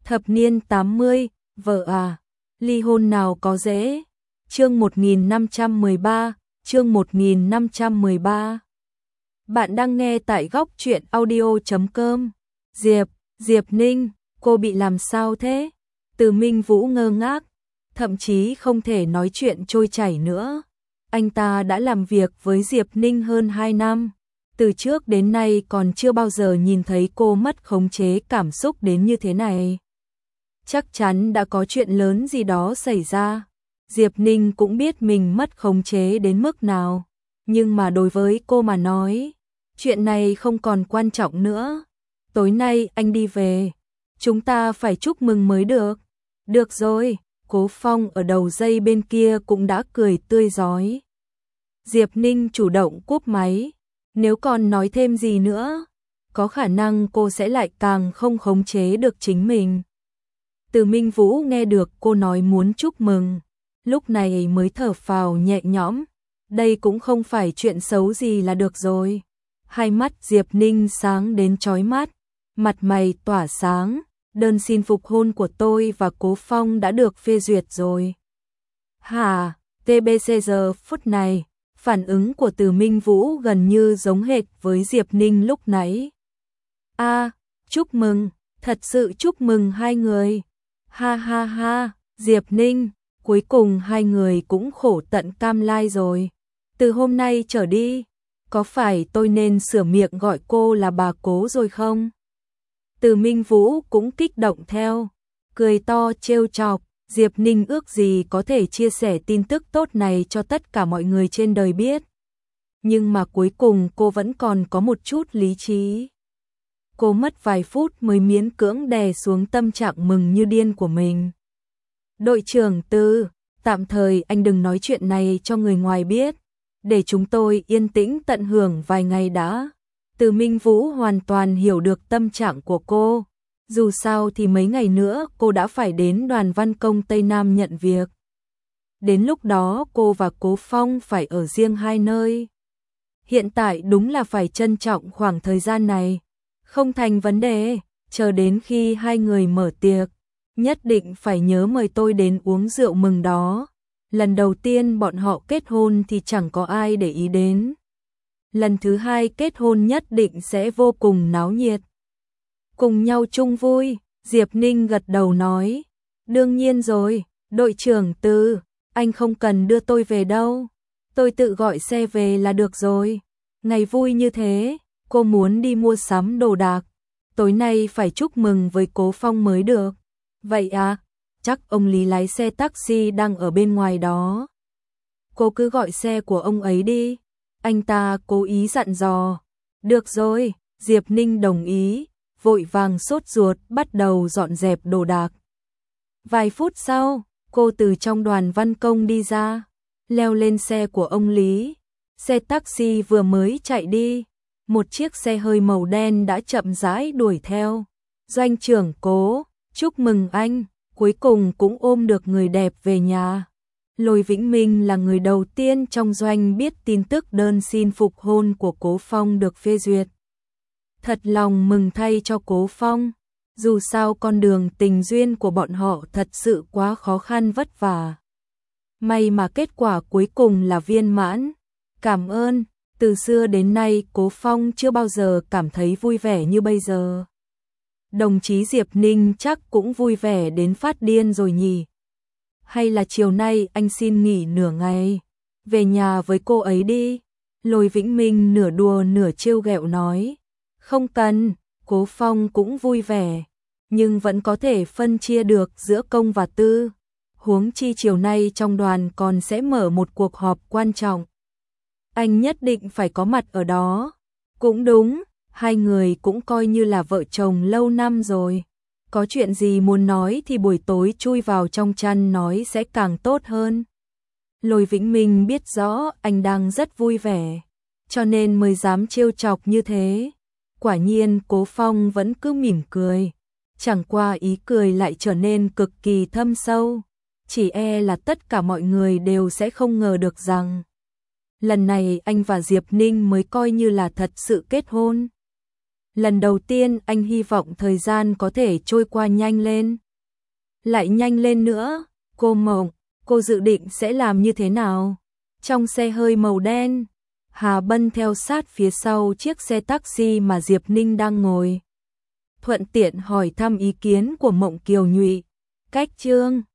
Thập niên 80, vợ à, ly hôn nào có dễ. Chương 1513, chương 1513. Bạn đang nghe tại góc truyện audio.com. Diệp Ninh, cô bị làm sao thế? Từ Minh Vũ ngơ ngác, thậm chí không thể nói chuyện trôi chảy nữa. Anh ta đã làm việc với Diệp Ninh hơn 2 năm. Từ trước đến nay còn chưa bao giờ nhìn thấy cô mất khống chế cảm xúc đến như thế này. Chắc chắn đã có chuyện lớn gì đó xảy ra. Diệp Ninh cũng biết mình mất khống chế đến mức nào. Nhưng mà đối với cô mà nói, chuyện này không còn quan trọng nữa. Tối nay anh đi về, chúng ta phải chúc mừng mới được. Được rồi, Cố Phong ở đầu dây bên kia cũng đã cười tươi rói. Diệp Ninh chủ động cúp máy. Nếu còn nói thêm gì nữa, có khả năng cô sẽ lại càng không khống chế được chính mình. Từ Minh Vũ nghe được cô nói muốn chúc mừng, lúc này mới thở phào nhẹ nhõm. Đây cũng không phải chuyện xấu gì là được rồi. Hai mắt Diệp Ninh sáng đến chói mắt, mặt mày tỏa sáng. Đơn xin phục hôn của tôi và Cố Phong đã được phê duyệt rồi. Hả? TBC giờ phút này, phản ứng của Từ Minh Vũ gần như giống hệt với Diệp Ninh lúc nãy. Chúc mừng, thật sự chúc mừng hai người. Ha ha ha, Diệp Ninh, cuối cùng hai người cũng khổ tận cam lai rồi. Từ hôm nay trở đi, có phải tôi nên sửa miệng gọi cô là bà Cố rồi không? Từ Minh Vũ cũng kích động theo, cười to trêu chọc. Diệp Ninh ước gì có thể chia sẻ tin tức tốt này cho tất cả mọi người trên đời biết. Nhưng mà cuối cùng cô vẫn còn có một chút lý trí. Cô mất vài phút mới miễn cưỡng đè xuống tâm trạng mừng như điên của mình. Đội trưởng Từ, tạm thời anh đừng nói chuyện này cho người ngoài biết, để chúng tôi yên tĩnh tận hưởng vài ngày đã. Từ Minh Vũ hoàn toàn hiểu được tâm trạng của cô. Dù sao thì mấy ngày nữa cô đã phải đến Đoàn Văn Công Tây Nam nhận việc. Đến lúc đó cô và Cố Phong phải ở riêng hai nơi. Hiện tại đúng là phải trân trọng khoảng thời gian này. Không thành vấn đề, chờ đến khi hai người mở tiệc, nhất định phải nhớ mời tôi đến uống rượu mừng đó. Lần đầu tiên bọn họ kết hôn thì chẳng có ai để ý đến. Lần thứ hai kết hôn nhất định sẽ vô cùng náo nhiệt. Cùng nhau chung vui, Diệp Ninh gật đầu nói. Đương nhiên rồi, đội trưởng Từ, anh không cần đưa tôi về đâu. Tôi tự gọi xe về là được rồi. Ngày vui như thế, cô muốn đi mua sắm đồ đạc. Tối nay phải chúc mừng với Cố Phong mới được. Vậy à, chắc ông Lý lái xe taxi đang ở bên ngoài đó. Cô cứ gọi xe của ông ấy đi. Anh ta cố ý dặn dò. Được rồi, Diệp Ninh đồng ý. Vội vàng sốt ruột bắt đầu dọn dẹp đồ đạc. Vài phút sau, cô từ trong Đoàn Văn Công đi ra, leo lên xe của ông Lý. Xe taxi vừa mới chạy đi, một chiếc xe hơi màu đen đã chậm rãi đuổi theo. Doanh trưởng Cố, chúc mừng anh, cuối cùng cũng ôm được người đẹp về nhà. Lôi Vĩnh Minh là người đầu tiên trong doanh biết tin tức đơn xin phục hôn của Cố Phong được phê duyệt. Thật lòng mừng thay cho Cố Phong, dù sao con đường tình duyên của bọn họ thật sự quá khó khăn vất vả. May mà kết quả cuối cùng là viên mãn. Cảm ơn, từ xưa đến nay Cố Phong chưa bao giờ cảm thấy vui vẻ như bây giờ. Đồng chí Diệp Ninh chắc cũng vui vẻ đến phát điên rồi nhỉ. Hay là chiều nay anh xin nghỉ nửa ngày, về nhà với cô ấy đi. Lôi Vĩnh Minh nửa đùa nửa trêu ghẹo nói. Không cần, Cố Phong cũng vui vẻ, nhưng vẫn có thể phân chia được giữa công và tư. Huống chi chiều nay trong đoàn còn sẽ mở một cuộc họp quan trọng. Anh nhất định phải có mặt ở đó. Cũng đúng, hai người cũng coi như là vợ chồng lâu năm rồi. Có chuyện gì muốn nói thì buổi tối chui vào trong chăn nói sẽ càng tốt hơn. Lôi Vĩnh Minh biết rõ anh đang rất vui vẻ, cho nên mới dám trêu chọc như thế. Quả nhiên Cố Phong vẫn cứ mỉm cười, chẳng qua ý cười lại trở nên cực kỳ thâm sâu. Chỉ e là tất cả mọi người đều sẽ không ngờ được rằng lần này anh và Diệp Ninh mới coi như là thật sự kết hôn. Lần đầu tiên anh hy vọng thời gian có thể trôi qua nhanh lên. Lại nhanh lên nữa, cô Mộng, cô dự định sẽ làm như thế nào? Trong xe hơi màu đen, Hà Bân theo sát phía sau chiếc xe taxi mà Diệp Ninh đang ngồi. Thuận tiện hỏi thăm ý kiến của Mộng Kiều Nhụy. Cách Trương